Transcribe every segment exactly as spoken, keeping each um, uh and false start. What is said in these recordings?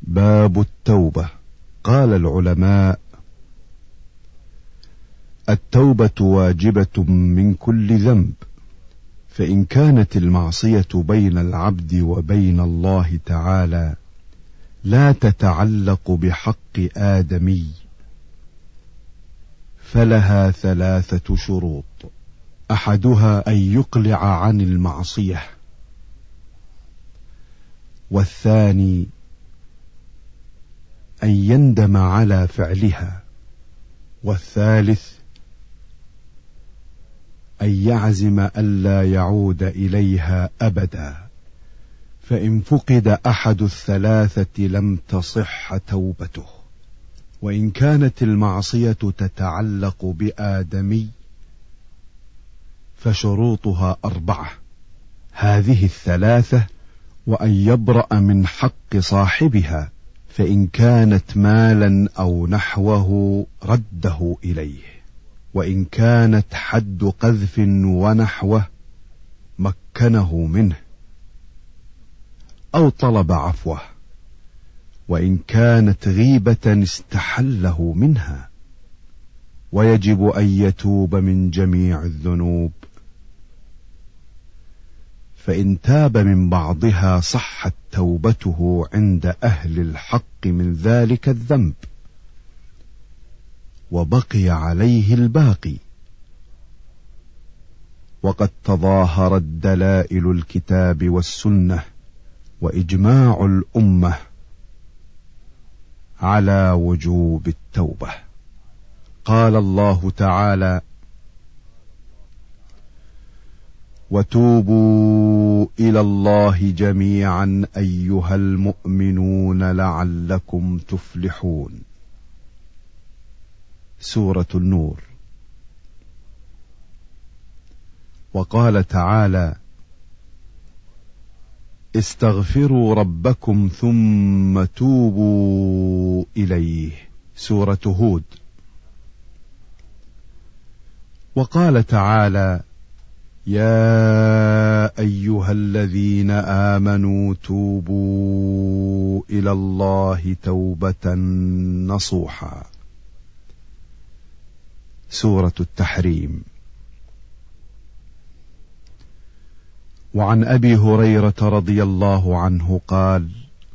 باب التوبة. قال العلماء: التوبة واجبة من كل ذنب، فإن كانت المعصية بين العبد وبين الله تعالى لا تتعلق بحق آدمي فلها ثلاثة شروط: أحدها أن يقلع عن المعصية، والثاني أن يندم على فعلها، والثالث أن يعزم ألا يعود إليها أبدا، فإن فقد أحد الثلاثة لم تصح توبته. وإن كانت المعصية تتعلق بآدمي فشروطها أربعة، هذه الثلاثة: وأن يبرأ من حق صاحبها، فإن كانت مالا أو نحوه رده إليه، وإن كانت حد قذف ونحوه مكنه منه أو طلب عفوه، وإن كانت غيبة استحله منها. ويجب أن يتوب من جميع الذنوب، فإن تاب من بعضها صحت توبته عند أهل الحق من ذلك الذنب، وبقي عليه الباقي. وقد تظاهرت دلائل الكتاب والسنة وإجماع الأمة على وجوب التوبة. قال الله تعالى: وتوبوا إلى الله جميعا أيها المؤمنون لعلكم تفلحون. سورة النور. وقال تعالى: استغفروا ربكم ثم توبوا إليه. سورة هود. وقال تعالى: يا أيها الذين آمنوا توبوا إلى الله توبة نصوحا. سورة التحريم. وعن أبي هريرة رضي الله عنه قال: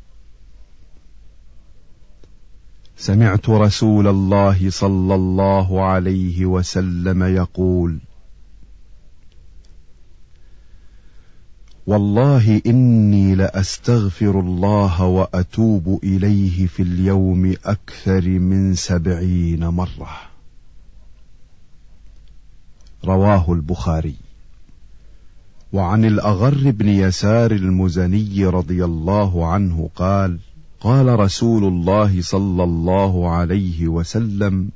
سمعت رسول الله صلى الله عليه وسلم يقول: والله إني لأستغفر الله وأتوب إليه في اليوم أكثر من سبعين مرة. رواه البخاري. وعن الأغر بن يسار المزني رضي الله عنه قال: قال رسول الله صلى الله عليه وسلم: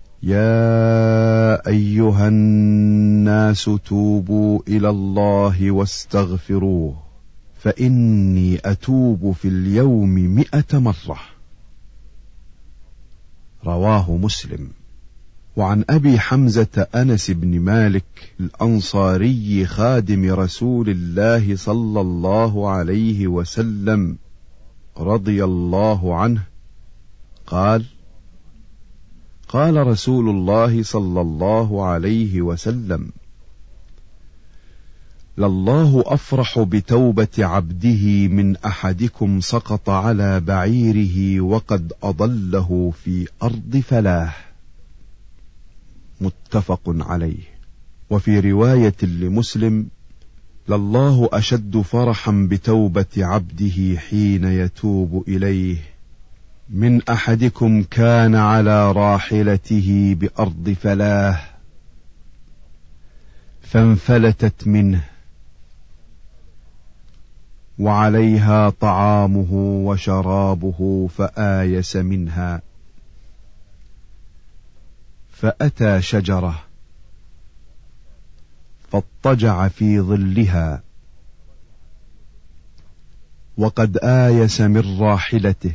يا أيها الناس توبوا إلى الله واستغفروه، فإني أتوب في اليوم مئة مرة. رواه مسلم. وعن أبي حمزة أنس بن مالك الأنصاري خادم رسول الله صلى الله عليه وسلم رضي الله عنه قال: قال رسول الله صلى الله عليه وسلم: لله أفرح بتوبة عبده من أحدكم سقط على بعيره وقد أضله في أرض فلاه. متفق عليه. وفي رواية لمسلم: لله أشد فرحا بتوبة عبده حين يتوب إليه من أحدكم كان على راحلته بأرض فلاه فانفلتت منه وعليها طعامه وشرابه فآيس منها، فأتى شجرة فاضطجع في ظلها وقد آيس من راحلته،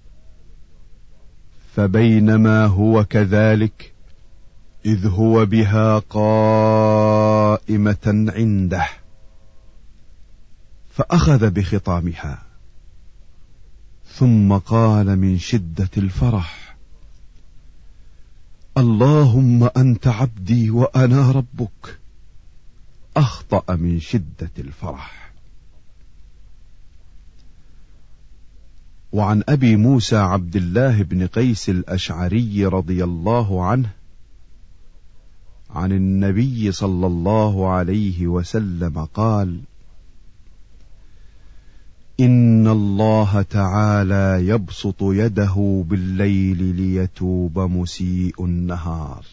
فبينما هو كذلك إذ هو بها قائمة عنده، فأخذ بخطامها ثم قال من شدة الفرح: اللهم أنت عبدي وأنا ربك. أخطأ من شدة الفرح. وعن أبي موسى عبد الله بن قيس الأشعري رضي الله عنه عن النبي صلى الله عليه وسلم قال: إن الله تعالى يبسط يده بالليل ليتوب مسيء النهار،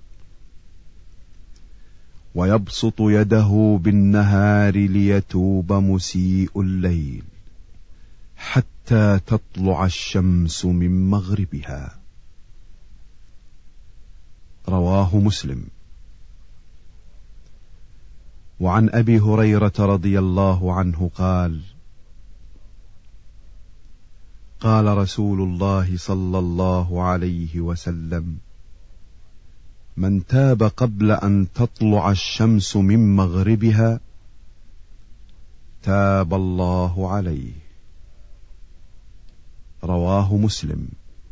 ويبسط يده بالنهار ليتوب مسيء الليل، حتى تطلع الشمس من مغربها. رواه مسلم. وعن أبي هريرة رضي الله عنه قال: قال رسول الله صلى الله عليه وسلم: من تاب قبل أن تطلع الشمس من مغربها تاب الله عليه. رواه مسلم.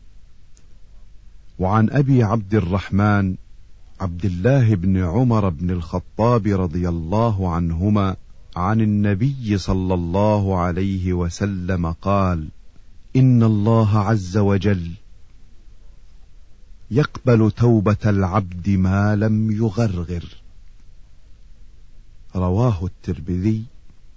وعن أبي عبد الرحمن عبد الله بن عمر بن الخطاب رضي الله عنهما عن النبي صلى الله عليه وسلم قال: إن الله عز وجل يقبل توبة العبد ما لم يغرغر. رواه الترمذي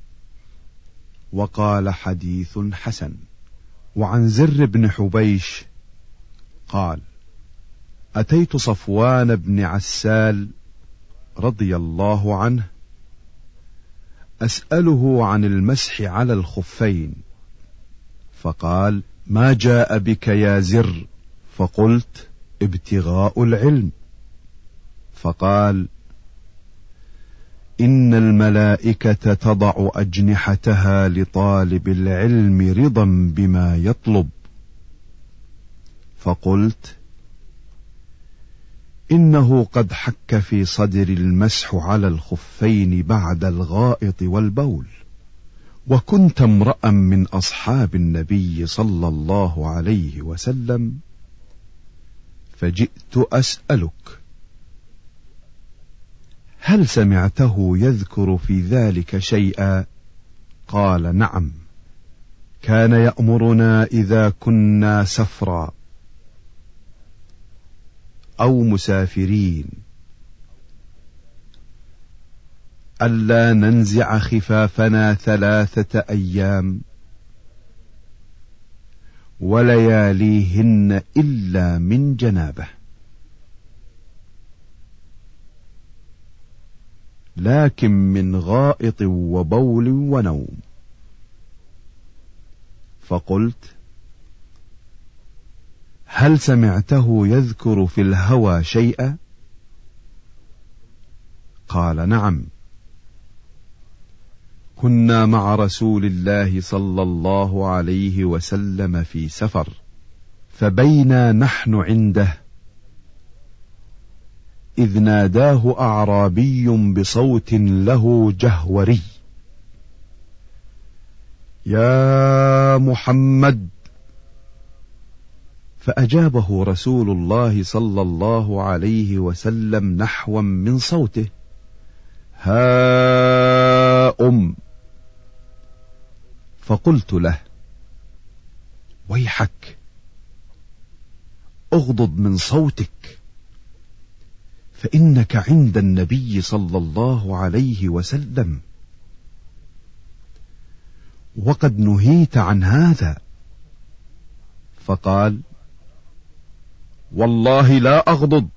وقال حديث حسن. وعن زر بن حبيش قال: أتيت صفوان بن عسال رضي الله عنه أسأله عن المسح على الخفين، فقال: ما جاء بك يا زر؟ فقلت: ابتغاء العلم. فقال: إن الملائكة تضع أجنحتها لطالب العلم رضا بما يطلب. فقلت: إنه قد حك في صدر المسح على الخفين بعد الغائط والبول، وكنت امرأ من أصحاب النبي صلى الله عليه وسلم، فجئت أسألك: هل سمعته يذكر في ذلك شيئا؟ قال: نعم، كان يأمرنا إذا كنا سفرا أو مسافرين ألا ننزع خفافنا ثلاثة أيام ولياليهن إلا من جنابه، لكن من غائط وبول ونوم. فقلت: هل سمعته يذكر في الهوى شيئا؟ قال: نعم، كنا مع رسول الله صلى الله عليه وسلم في سفر، فبينا نحن عنده إذ ناداه أعرابي بصوت له جهوري: يا محمد! فأجابه رسول الله صلى الله عليه وسلم نحوا من صوته: ها أم. فقلت له: ويحك، اغضض من صوتك، فإنك عند النبي صلى الله عليه وسلم، وقد نهيت عن هذا. فقال: والله لا أغضض.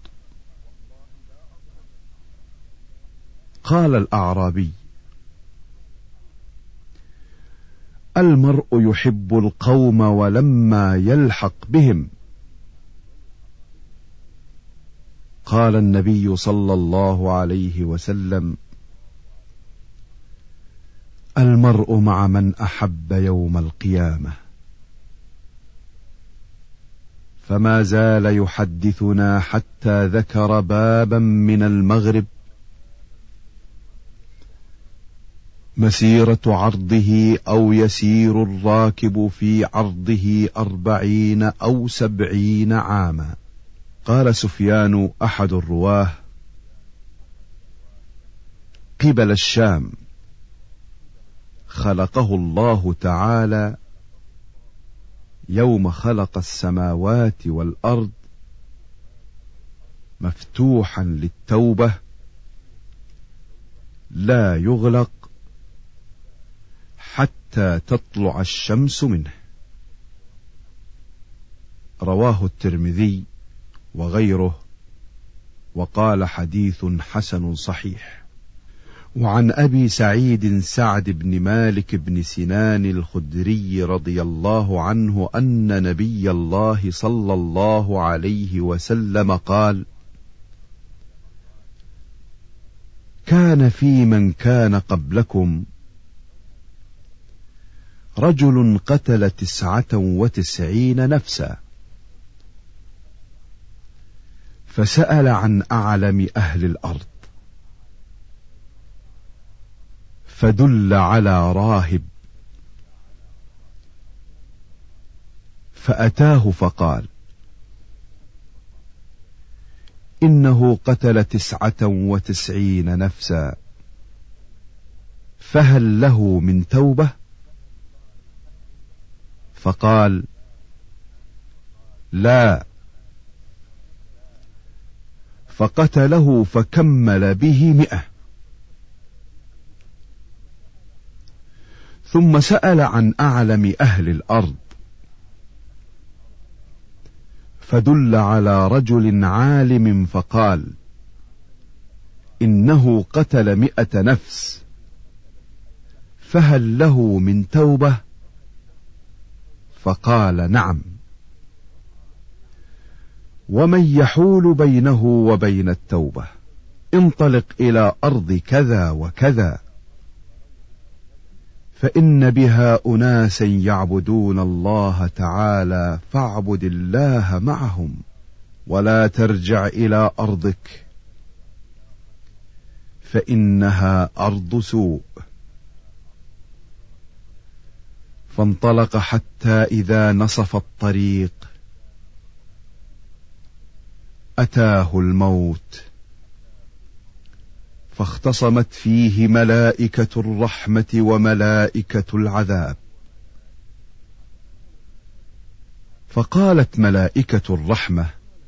قال الأعرابي: المرء يحب القوم ولما يلحق بهم. قال النبي صلى الله عليه وسلم: المرء مع من أحب يوم القيامة. فما زال يحدثنا حتى ذكر بابا من المغرب مسيرة عرضه أو يسير الراكب في عرضه أربعين أو سبعين عاما. قال سفيان أحد الرواه: قبل الشام خلقه الله تعالى يوم خلق السماوات والأرض مفتوحا للتوبة لا يغلق حتى تطلع الشمس منه. رواه الترمذي وغيره وقال حديث حسن صحيح. وعن أبي سعيد سعد بن مالك بن سنان الخدري رضي الله عنه أن نبي الله صلى الله عليه وسلم قال: كان في من كان قبلكم رجل قتل تسعة وتسعين نفسا، فسأل عن أعلم أهل الأرض، فدل على راهب، فأتاه فقال: إنه قتل تسعة وتسعين نفسا، فهل له من توبة؟ فقال: لا. فقتله فكمل به مئة. ثم سأل عن أعلم أهل الأرض، فدل على رجل عالم فقال: إنه قتل مئة نفس، فهل له من توبة؟ فقال: نعم. ومن يحول بينه وبين التوبة؟ انطلق إلى أرض كذا وكذا، فإن بها أناسا يعبدون الله تعالى، فاعبد الله معهم، ولا ترجع إلى أرضك، فإنها أرض سوء. فانطلق حتى إذا نصف الطريق أتاه الموت، فاختصمت فيه ملائكة الرحمة وملائكة العذاب. فقالت ملائكة الرحمة: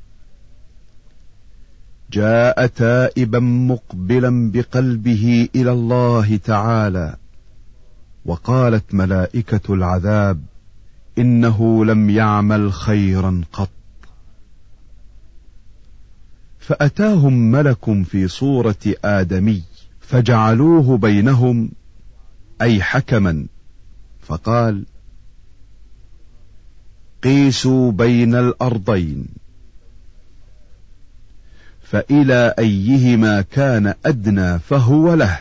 جاء تائبا مقبلا بقلبه إلى الله تعالى. وقالت ملائكة العذاب: إنه لم يعمل خيرا قط. فأتاهم ملك في صورة آدمي، فجعلوه بينهم، أي حكما، فقال: قيسوا بين الأرضين، فإلى أيهما كان أدنى فهو له.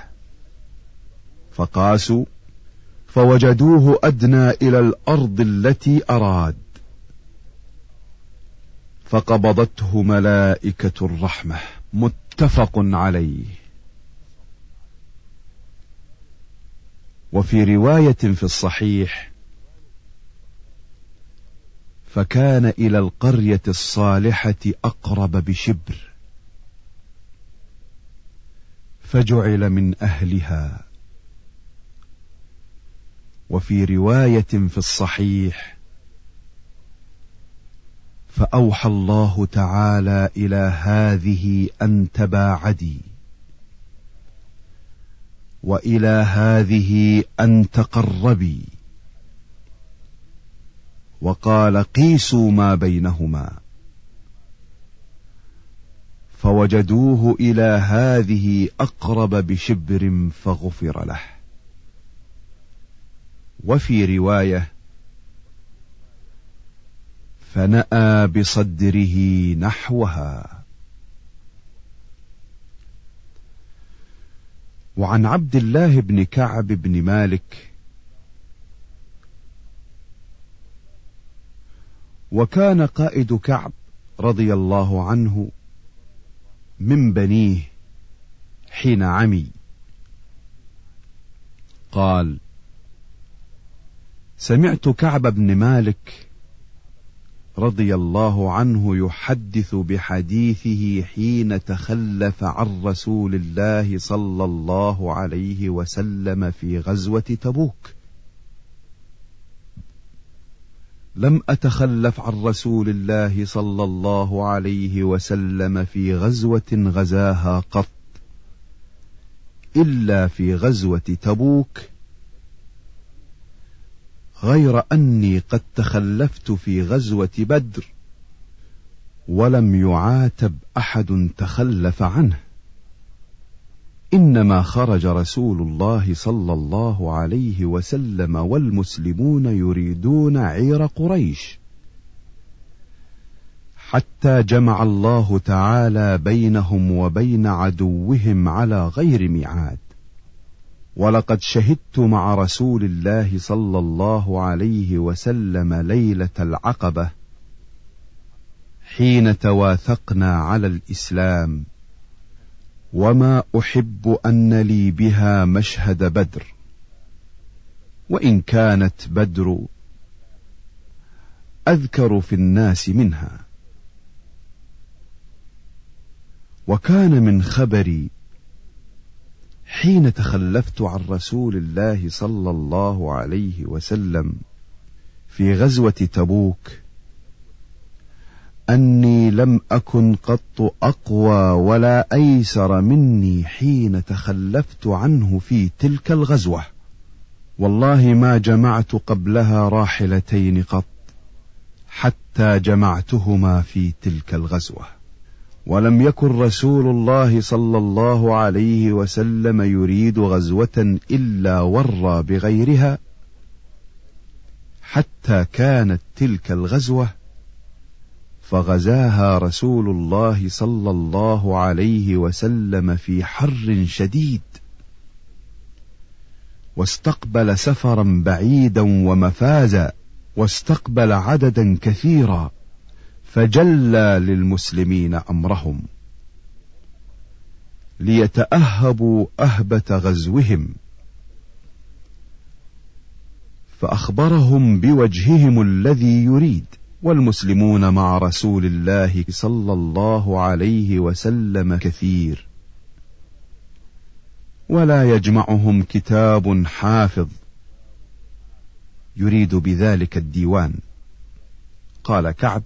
فقاسوا فوجدوه أدنى إلى الأرض التي أراد، فقبضته ملائكة الرحمة. متفق عليه. وفي رواية في الصحيح: فكان إلى القرية الصالحة أقرب بشبر، فجعل من أهلها. وفي رواية في الصحيح: فأوحى الله تعالى إلى هذه أن تباعدي، وإلى هذه أن تقربي، وقال: قيسوا ما بينهما، فوجدوه إلى هذه أقرب بشبر فغفر له. وفي رواية: فنأى بصدره نحوها. وعن عبد الله بن كعب بن مالك: وكان قائد كعب رضي الله عنه من بنيه حين عمي، قال: سمعت كعب بن مالك رضي الله عنه يحدث بحديثه حين تخلف عن رسول الله صلى الله عليه وسلم في غزوة تبوك: لم أتخلف عن رسول الله صلى الله عليه وسلم في غزوة غزاها قط، إلا في غزوة تبوك، غير أني قد تخلفت في غزوة بدر ولم يعاتب أحد تخلف عنه، إنما خرج رسول الله صلى الله عليه وسلم والمسلمون يريدون عير قريش، حتى جمع الله تعالى بينهم وبين عدوهم على غير ميعاد. ولقد شهدت مع رسول الله صلى الله عليه وسلم ليلة العقبة حين تواثقنا على الإسلام، وما أحب أن لي بها مشهد بدر، وإن كانت بدر أذكر في الناس منها. وكان من خبري حين تخلفت عن رسول الله صلى الله عليه وسلم في غزوة تبوك أني لم أكن قط أقوى ولا أيسر مني حين تخلفت عنه في تلك الغزوة، والله ما جمعت قبلها راحلتين قط حتى جمعتهما في تلك الغزوة. ولم يكن رسول الله صلى الله عليه وسلم يريد غزوة إلا ورى بغيرها، حتى كانت تلك الغزوة فغزاها رسول الله صلى الله عليه وسلم في حر شديد، واستقبل سفرا بعيدا ومفازا، واستقبل عددا كثيرا، فجلى للمسلمين أمرهم ليتأهبوا أهبة غزوهم، فأخبرهم بوجههم الذي يريد، والمسلمون مع رسول الله صلى الله عليه وسلم كثير، ولا يجمعهم كتاب حافظ يريد بذلك الديوان. قال كعب: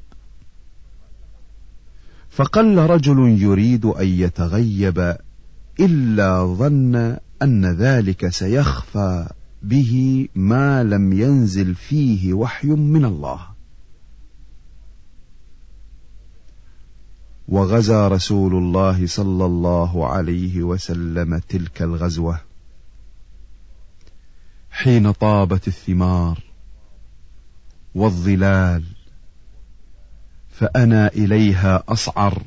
فقل رجل يريد أن يتغيب إلا ظن أن ذلك سيخفى به ما لم ينزل فيه وحي من الله. وغزا رسول الله صلى الله عليه وسلم تلك الغزوة حين طابت الثمار والظلال، فأنا إليها أصعر،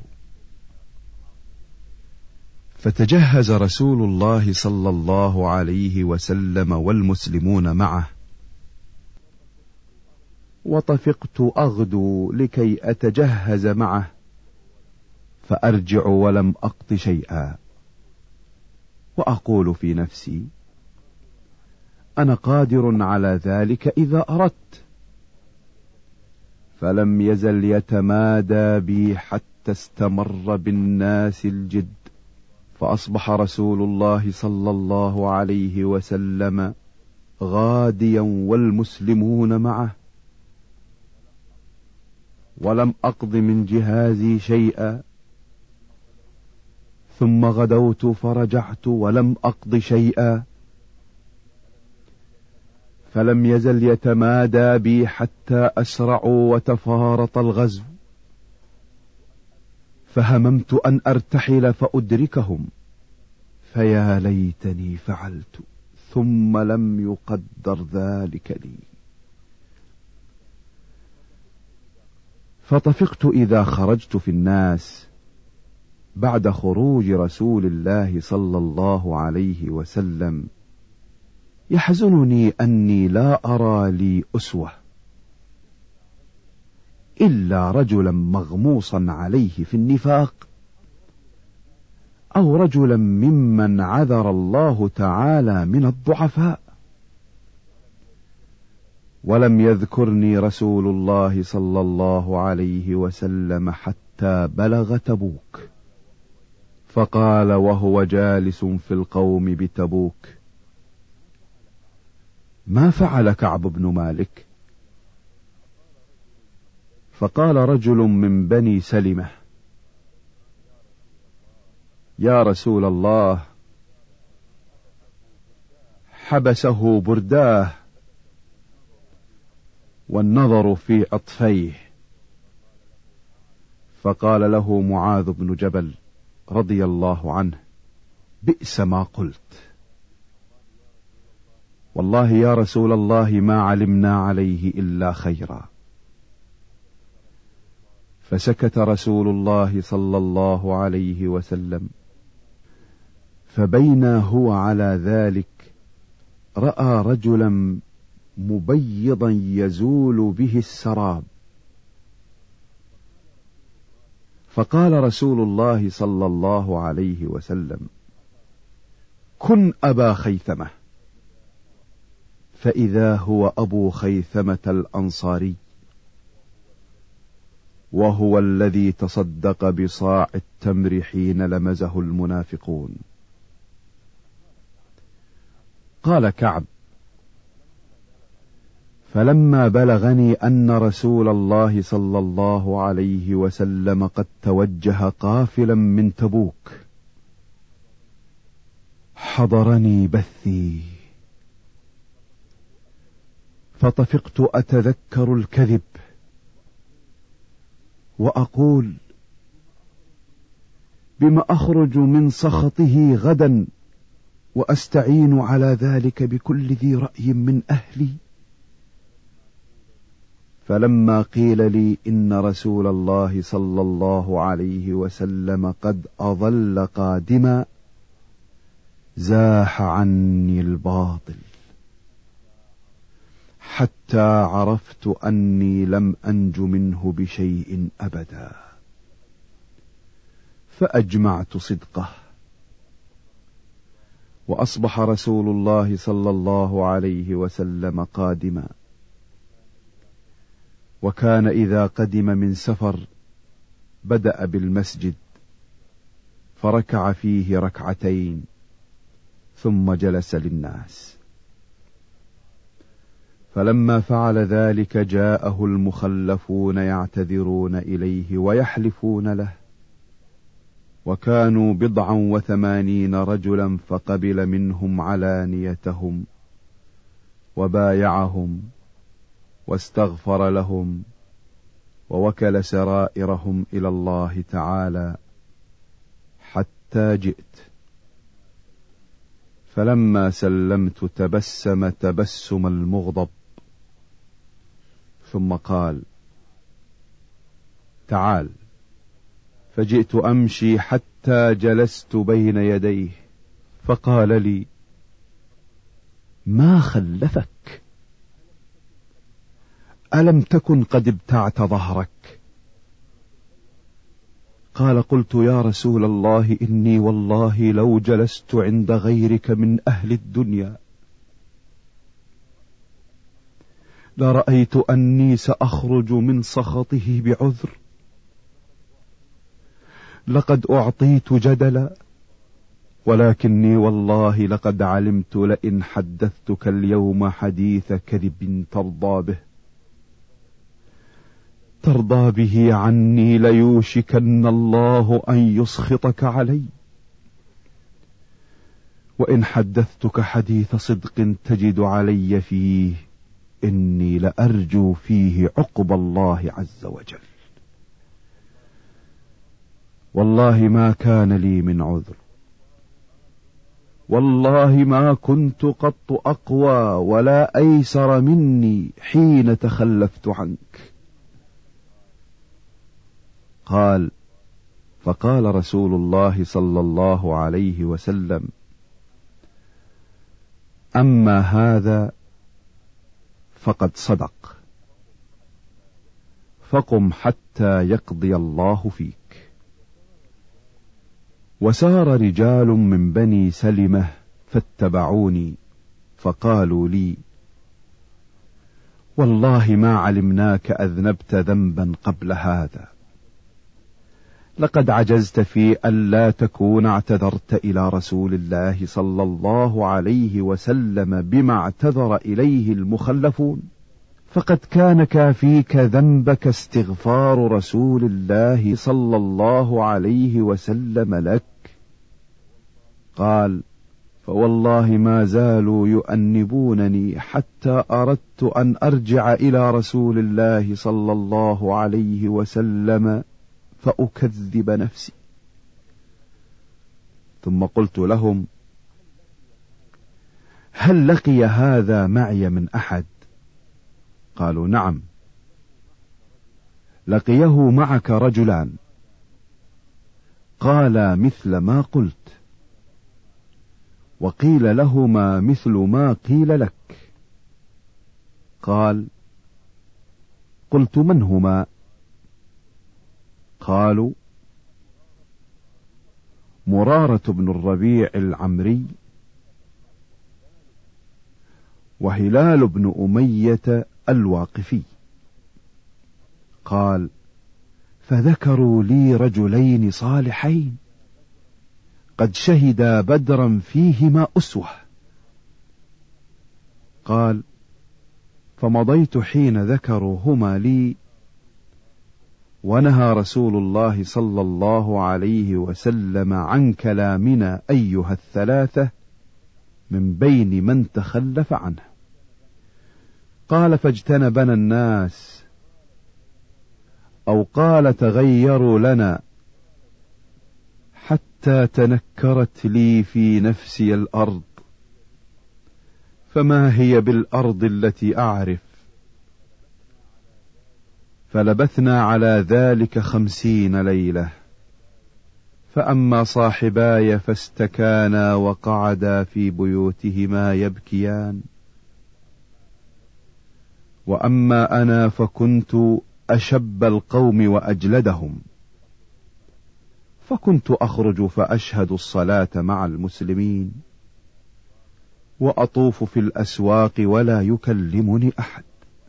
فتجهز رسول الله صلى الله عليه وسلم والمسلمون معه، وطفقت أغدو لكي أتجهز معه، فأرجع ولم أقض شيئا، وأقول في نفسي: أنا قادر على ذلك إذا أردت. فلم يزل يتمادى بي حتى استمر بالناس الجد، فأصبح رسول الله صلى الله عليه وسلم غاديا والمسلمون معه، ولم أقض من جهازي شيئا، ثم غدوت فرجعت ولم أقض شيئا، فلم يزل يتمادى بي حتى أسرعوا وتفارط الغزو، فهممت أن أرتحل فأدركهم، فيا ليتني فعلت، ثم لم يقدر ذلك لي. فطفقت إذا خرجت في الناس بعد خروج رسول الله صلى الله عليه وسلم، يحزنني أني لا أرى لي أسوة إلا رجلا مغموصا عليه في النفاق، أو رجلا ممن عذر الله تعالى من الضعفاء. ولم يذكرني رسول الله صلى الله عليه وسلم حتى بلغ تبوك، فقال وهو جالس في القوم بتبوك: ما فعل كعب بن مالك؟ فقال رجل من بني سلمة: يا رسول الله، حبسه برداه والنظر في عطفيه. فقال له معاذ بن جبل رضي الله عنه: بئس ما قلت، والله يا رسول الله ما علمنا عليه إلا خيرا. فسكت رسول الله صلى الله عليه وسلم، فبينا هو على ذلك رأى رجلا مبيضا يزول به السراب، فقال رسول الله صلى الله عليه وسلم: كن أبا خيثمة. فإذا هو أبو خيثمة الأنصاري، وهو الذي تصدق بصاع التمر حين لمزه المنافقون. قال كعب: فلما بلغني أن رسول الله صلى الله عليه وسلم قد توجه قافلا من تبوك، حضرني بثي، فطفقت أتذكر الكذب وأقول: بما أخرج من سخطه غدا وأستعين على ذلك بكل ذي رأي من أهلي؟ فلما قيل لي إن رسول الله صلى الله عليه وسلم قد أظل قادما، زاح عني الباطل، حتى عرفت أني لم أنج منه بشيء أبدا، فأجمعت صدقه. وأصبح رسول الله صلى الله عليه وسلم قادما، وكان إذا قدم من سفر بدأ بالمسجد فركع فيه ركعتين ثم جلس للناس. فلما فعل ذلك جاءه المخلفون يعتذرون إليه ويحلفون له، وكانوا بضعا وثمانين رجلا، فقبل منهم علانيتهم وبايعهم واستغفر لهم ووكل سرائرهم إلى الله تعالى حتى جئت. فلما سلمت تبسم تبسم المغضب، ثم قال: تعال. فجئت أمشي حتى جلست بين يديه، فقال لي: ما خلفك؟ ألم تكن قد ابتعت ظهرك؟ قال: قلت يا رسول الله إني والله لو جلست عند غيرك من أهل الدنيا لرأيت أني سأخرج من سخطه بعذر، لقد أعطيت جدلا، ولكني والله لقد علمت لئن حدثتك اليوم حديث كذب ترضى به ترضى به عني ليوشكن الله أن يسخطك علي، وإن حدثتك حديث صدق تجد علي فيه إني لأرجو فيه عقب الله عز وجل. والله ما كان لي من عذر، والله ما كنت قط أقوى ولا أيسر مني حين تخلفت عنك. قال: فقال رسول الله صلى الله عليه وسلم: أما هذا فقد صدق، فقم حتى يقضي الله فيك. وسار رجال من بني سلمة فاتبعوني، فقالوا لي: والله ما علمناك أذنبت ذنبا قبل هذا، لقد عجزت في أن لا تكون اعتذرت إلى رسول الله صلى الله عليه وسلم بما اعتذر إليه المخلفون، فقد كان كافيك ذنبك استغفار رسول الله صلى الله عليه وسلم لك. قال: فوالله ما زالوا يؤنبونني حتى أردت أن أرجع إلى رسول الله صلى الله عليه وسلم فأكذب نفسي. ثم قلت لهم: هل لقي هذا معي من أحد؟ قالوا: نعم. لقيه معك رجلان قالا مثل ما قلت، وقيل لهما مثل ما قيل لك. قال: قلت: من هما؟ قالوا: مرارة بن الربيع العمري وهلال بن أمية الواقفي. قال: فذكروا لي رجلين صالحين قد شهدا بدرا فيهما أسوة. قال: فمضيت حين ذكروا هما لي، ونهى رسول الله صلى الله عليه وسلم عن كلامنا أيها الثلاثة من بين من تخلف عنه. قال: فاجتنبنا الناس، أو قال تغيروا لنا، حتى تنكرت لي في نفسي الأرض، فما هي بالأرض التي أعرف. فلبثنا على ذلك خمسين ليلة، فأما صاحباي فاستكانا وقعدا في بيوتهما يبكيان، وأما أنا فكنت أشب القوم وأجلدهم، فكنت أخرج فأشهد الصلاة مع المسلمين، وأطوف في الأسواق ولا يكلمني أحد،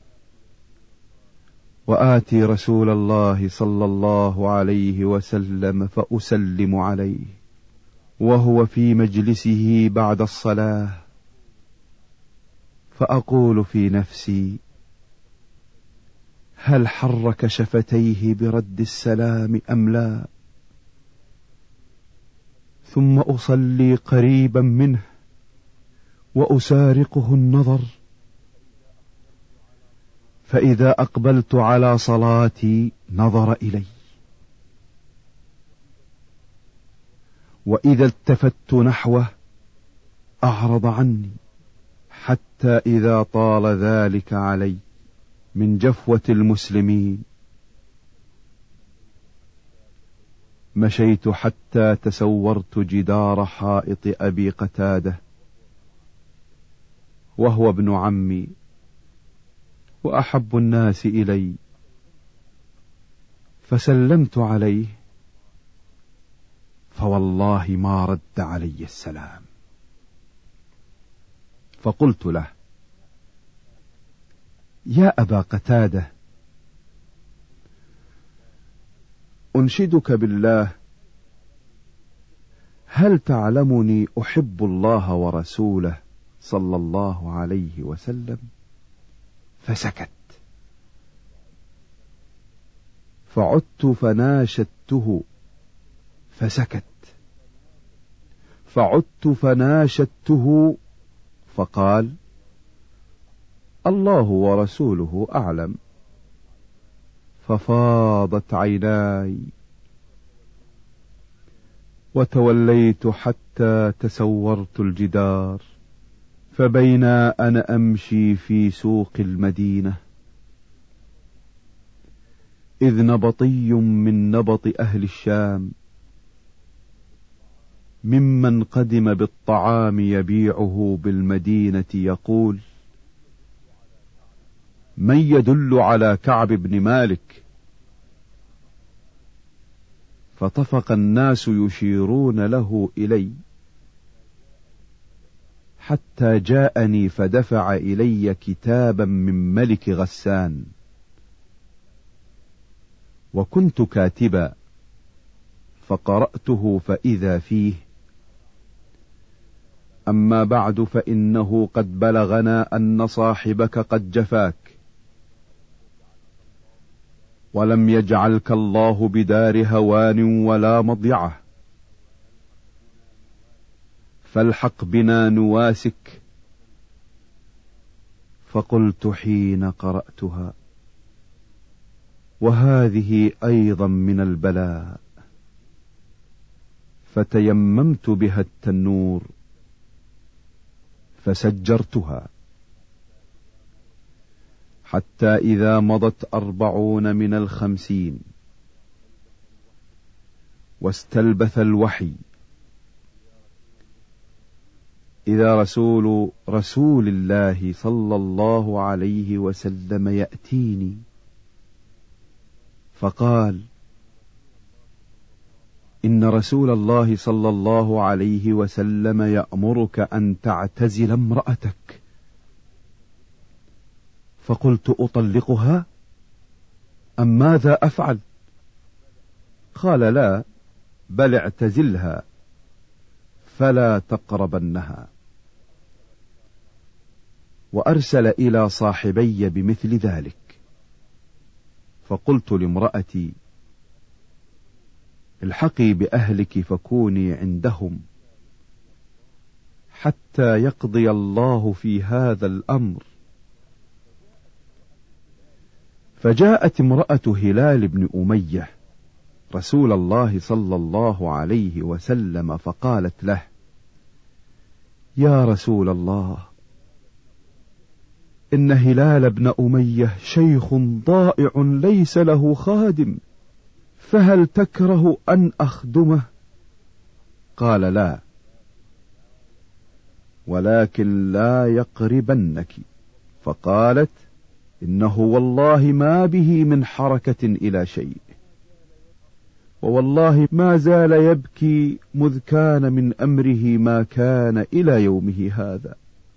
وآتي رسول الله صلى الله عليه وسلم فأسلم عليه وهو في مجلسه بعد الصلاة، فأقول في نفسي: هل حرك شفتيه برد السلام أم لا؟ ثم أصلي قريبا منه وأسارقه النظر، فإذا أقبلت على صلاتي نظر إلي، وإذا التفت نحوه أعرض عني، حتى إذا طال ذلك علي من جفوة المسلمين مشيت حتى تسورت جدار حائط أبي قتادة، وهو ابن عمي وأحب الناس إلي، فسلمت عليه، فوالله ما رد علي السلام. فقلت له: يا أبا قتادة، أنشدك بالله، هل تعلمني أحب الله ورسوله صلى الله عليه وسلم؟ فسكت، فعدت فناشدته فسكت، فعدت فناشدته فقال: الله ورسوله أعلم. ففاضت عيناي، وتوليت حتى تسورت الجدار، فبينا أنا أمشي في سوق المدينة إذ نبطي من نبط أهل الشام ممن قدم بالطعام يبيعه بالمدينة يقول: من يدل على كعب بن مالك؟ فطفق الناس يشيرون له إلي، حتى جاءني فدفع إلي كتابا من ملك غسان، وكنت كاتبا، فقرأته فإذا فيه: أما بعد فإنه قد بلغنا أن صاحبك قد جفاك، ولم يجعلك الله بدار هوان ولا مضيعة، فالحق بنا نواسك. فقلت حين قرأتها: وهذه أيضا من البلاء، فتيممت بها التنور فسجرتها، حتى إذا مضت أربعون من الخمسين واستلبث الوحي، إذا رسول رسول الله صلى الله عليه وسلم يأتيني فقال: إن رسول الله صلى الله عليه وسلم يأمرك أن تعتزل امرأتك. فقلت: أطلقها أم ماذا أفعل؟ قال: لا، بل اعتزلها فلا تقربنها. وأرسل إلى صاحبي بمثل ذلك. فقلت لامرأتي: الحقي بأهلك فكوني عندهم حتى يقضي الله في هذا الأمر. فجاءت امرأة هلال بن أمية رسول الله صلى الله عليه وسلم فقالت له: يا رسول الله، إن هلال بن أمية شيخ ضائع ليس له خادم، فهل تكره أن أخدمه؟ قال: لا، ولكن لا يقربنك. فقالت: إنه والله ما به من حركة إلى شيء، ووالله ما زال يبكي مذ كان من أمره ما كان إلى يومه هذا.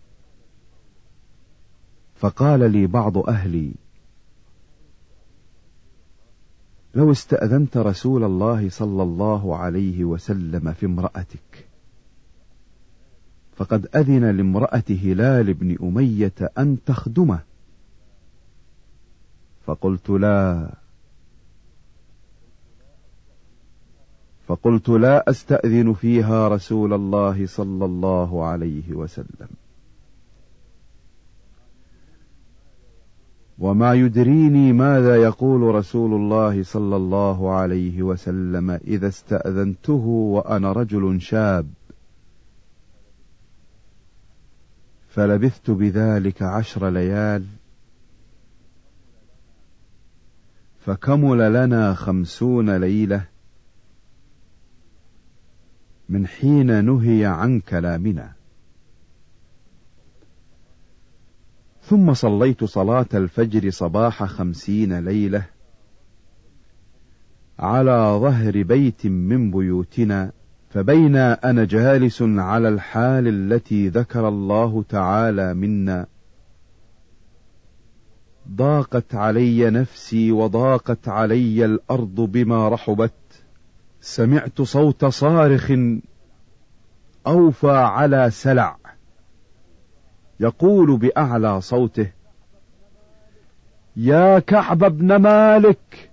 فقال لي بعض أهلي: لو استأذنت رسول الله صلى الله عليه وسلم في امرأتك، فقد أذن لامرأة هلال بن أمية أن تخدمه. فقلت: لا فقلت لا أستأذن فيها رسول الله صلى الله عليه وسلم، وما يدريني ماذا يقول رسول الله صلى الله عليه وسلم إذا استأذنته وأنا رجل شاب. فلبثت بذلك عشر ليال، فكمل لنا خمسون ليلة من حين نهي عن كلامنا. ثم صليت صلاة الفجر صباح خمسين ليلة على ظهر بيت من بيوتنا، فبينا أنا جالس على الحال التي ذكر الله تعالى منا، ضاقت علي نفسي وضاقت علي الأرض بما رحبت، سمعت صوت صارخ أوفى على سلع يقول بأعلى صوته: يا كعب بن مالك،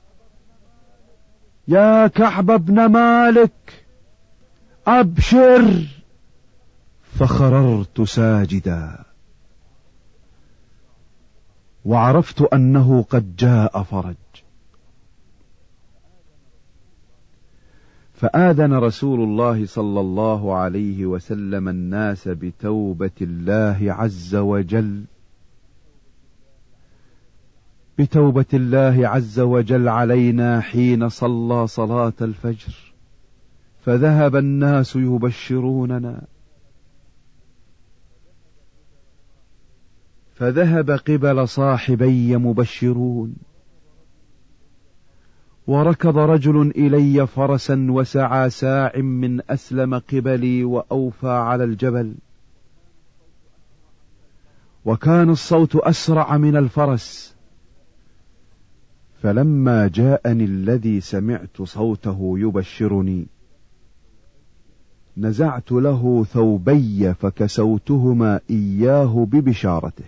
يا كعب بن مالك، أبشر. فخررت ساجدا، وعرفت أنه قد جاء فرج. فآذن رسول الله صلى الله عليه وسلم الناس بتوبة الله عز وجل بتوبة الله عز وجل علينا حين صلى صلاة الفجر، فذهب الناس يبشروننا، فذهب قبل صاحبي مبشرون، وركض رجل إلي فرسا وسعى ساع من أسلم قبلي وأوفى على الجبل، وكان الصوت أسرع من الفرس. فلما جاءني الذي سمعت صوته يبشرني نزعت له ثوبي فكسوتهما إياه ببشارته،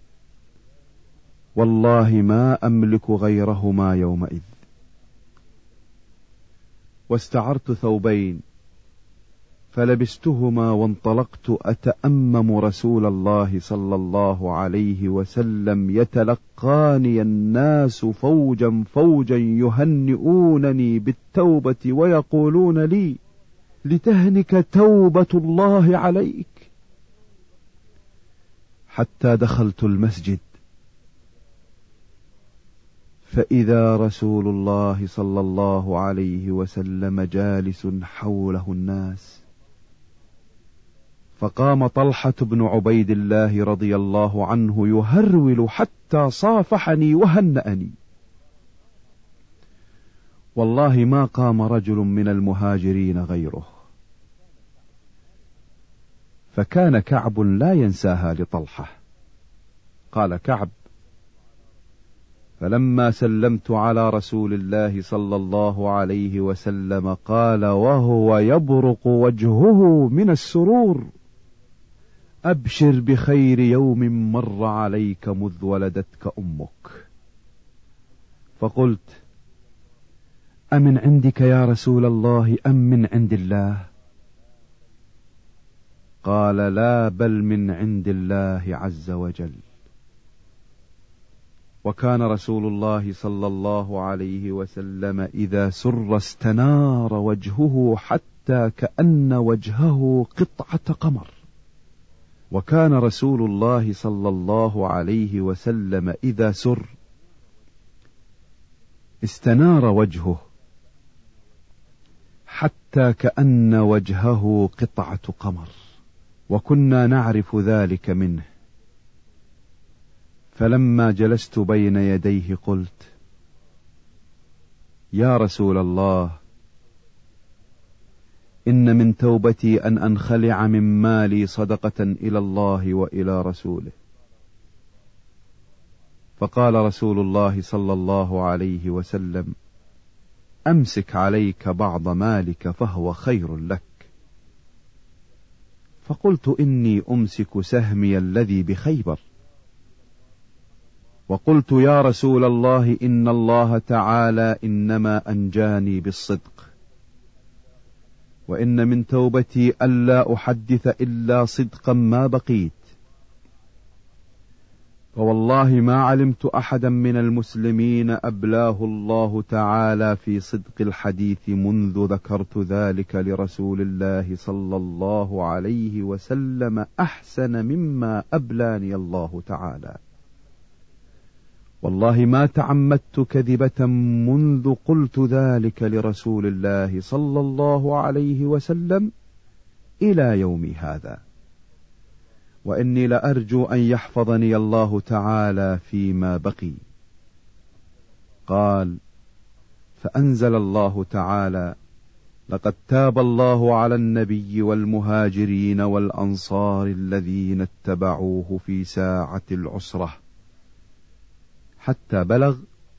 والله ما أملك غيرهما يومئذ. واستعرت ثوبين فلبستهما وانطلقت أتأمم رسول الله صلى الله عليه وسلم يتلقاني الناس فوجا فوجا يهنئونني بالتوبة ويقولون لي لتهنك توبة الله عليك، حتى دخلت المسجد فإذا رسول الله صلى الله عليه وسلم جالس حوله الناس، فقام طلحة بن عبيد الله رضي الله عنه يهرول حتى صافحني وهنأني. والله ما قام رجل من المهاجرين غيره. فكان كعب لا ينساها لطلحة. قال كعب: فلما سلمت على رسول الله صلى الله عليه وسلم قال وهو يبرق وجهه من السرور: أبشر بخير يوم مر عليك مذ ولدتك أمك. فقلت: أمن عندك يا رسول الله أم من عند الله؟ قال: لا، بل من عند الله عز وجل. وكان رسول الله صلى الله عليه وسلم إذا سر استنار وجهه حتى كأن وجهه قطعة قمر. وكان رسول الله صلى الله عليه وسلم إذا سر استنار وجهه حتى كأن وجهه قطعة قمر، وكنا نعرف ذلك منه. فلما جلست بين يديه قلت: يا رسول الله، إن من توبتي أن أنخلع من مالي صدقة إلى الله وإلى رسوله. فقال رسول الله صلى الله عليه وسلم: أمسك عليك بعض مالك فهو خير لك. فقلت: إني أمسك سهمي الذي بخيبر. وقلت: يا رسول الله، إن الله تعالى إنما أنجاني بالصدق، وإن من توبتي ألا أحدث إلا صدقا ما بقيت. فوالله ما علمت أحدا من المسلمين أبلاه الله تعالى في صدق الحديث منذ ذكرت ذلك لرسول الله صلى الله عليه وسلم أحسن مما أبلاني الله تعالى. والله ما تعمدت كذبة منذ قلت ذلك لرسول الله صلى الله عليه وسلم إلى يومي هذا، وإني لأرجو أن يحفظني الله تعالى فيما بقي. قال: فأنزل الله تعالى: لقد تاب الله على النبي والمهاجرين والأنصار الذين اتبعوه في ساعة العسرة حتى بلغ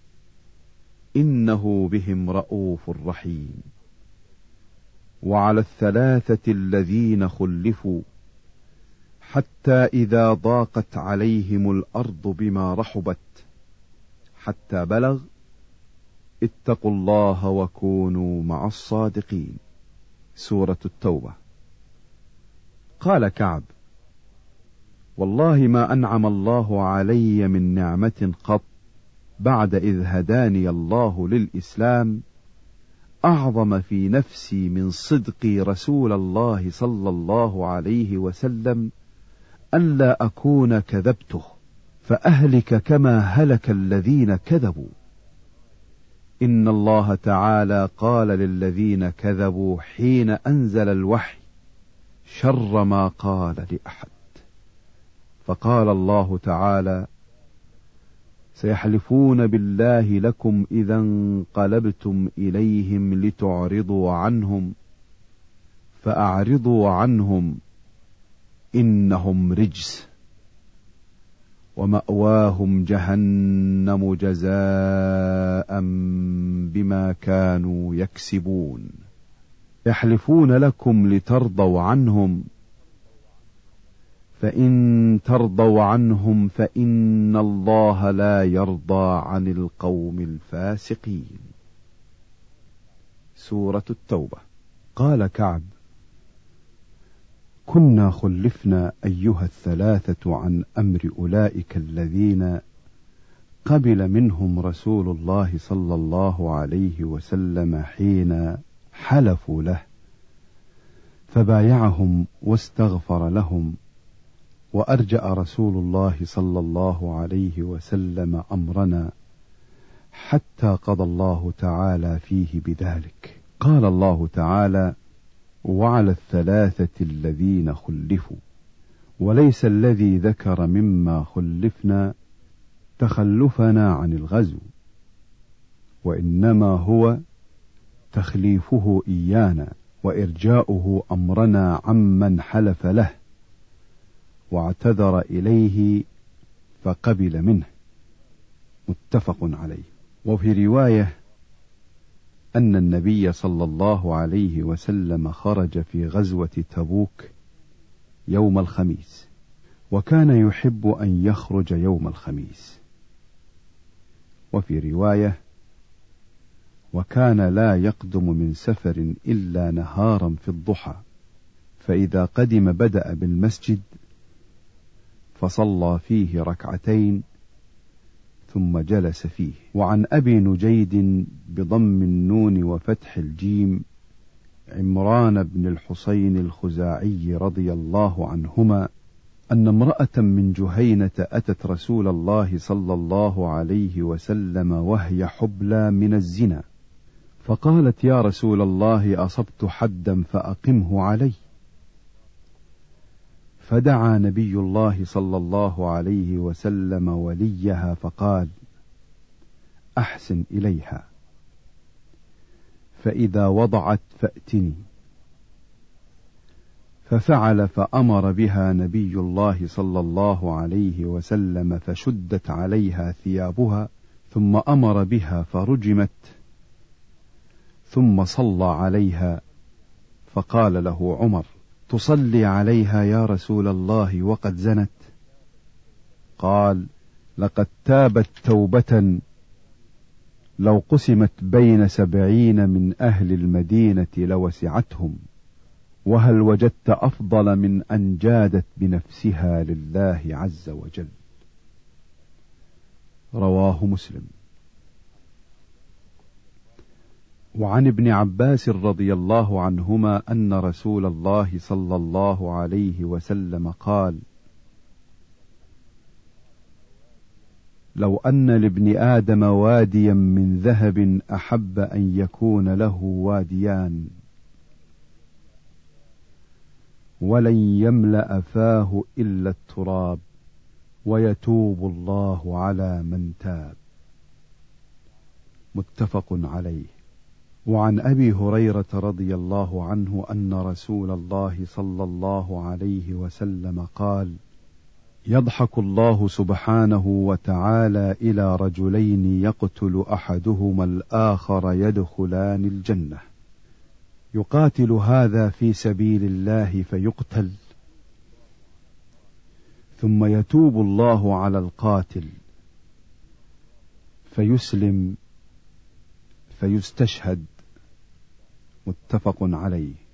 إنه بهم رؤوف رحيم. وعلى الثلاثة الذين خلفوا حتى إذا ضاقت عليهم الأرض بما رحبت حتى بلغ اتقوا الله وكونوا مع الصادقين. سورة التوبة. قال كعب: والله ما أنعم الله علي من نعمة قط بعد إذ هداني الله للإسلام أعظم في نفسي من صدقي رسول الله صلى الله عليه وسلم ألا أكون كذبته فأهلك كما هلك الذين كذبوا. إن الله تعالى قال للذين كذبوا حين أنزل الوحي شر ما قال لأحد. فقال الله تعالى: سيحلفون بالله لكم إذا انقلبتم إليهم لتعرضوا عنهم فأعرضوا عنهم إنهم رجس. ومأواهم جهنم جزاء بما كانوا يكسبون. يحلفون لكم لترضوا عنهم، فإن ترضوا عنهم فإن الله لا يرضى عن القوم الفاسقين. سورة التوبة. قال كعب: كنا خلفنا أيها الثلاثة عن أمر أولئك الذين قبل منهم رسول الله صلى الله عليه وسلم حين حلفوا له، فبايعهم واستغفر لهم، وأرجأ رسول الله صلى الله عليه وسلم أمرنا حتى قضى الله تعالى فيه بذلك. قال الله تعالى: وعلى الثلاثة الذين خلفوا. وليس الذي ذكر مما خلفنا تخلفنا عن الغزو، وإنما هو تخليفه إيانا وإرجاؤه أمرنا عمن حلف له واعتذر إليه فقبل منه. متفق عليه. وفي رواية أن النبي صلى الله عليه وسلم خرج في غزوة تبوك يوم الخميس، وكان يحب أن يخرج يوم الخميس. وفي رواية: وكان لا يقدم من سفر إلا نهارا في الضحى، فإذا قدم بدأ بالمسجد فصلى فيه ركعتين ثم جلس فيه. وعن أبي نجيد بضم النون وفتح الجيم عمران بن الحصين الخزاعي رضي الله عنهما أن امرأة من جهينة أتت رسول الله صلى الله عليه وسلم وهي حبلى من الزنا، فقالت: يا رسول الله، أصبت حدا فأقمه علي. فدعا نبي الله صلى الله عليه وسلم وليها فقال: أحسن إليها، فإذا وضعت فأتني. ففعل، فأمر بها نبي الله صلى الله عليه وسلم فشدت عليها ثيابها، ثم أمر بها فرجمت، ثم صلى عليها. فقال له عمر: تصلي عليها يا رسول الله وقد زنت؟ قال: لقد تابت توبة لو قسمت بين سبعين من أهل المدينة لوسعتهم، وهل وجدت أفضل من أن جادت بنفسها لله عز وجل. رواه مسلم. وعن ابن عباس رضي الله عنهما أن رسول الله صلى الله عليه وسلم قال: لو أن لابن آدم واديا من ذهب أحب أن يكون له واديان، ولن يملأ فاه إلا التراب، ويتوب الله على من تاب. متفق عليه. وعن أبي هريرة رضي الله عنه أن رسول الله صلى الله عليه وسلم قال: يضحك الله سبحانه وتعالى إلى رجلين يقتل أحدهما الآخر يدخلان الجنة، يقاتل هذا في سبيل الله فيقتل، ثم يتوب الله على القاتل فيسلم فيستشهد. متفق عليه.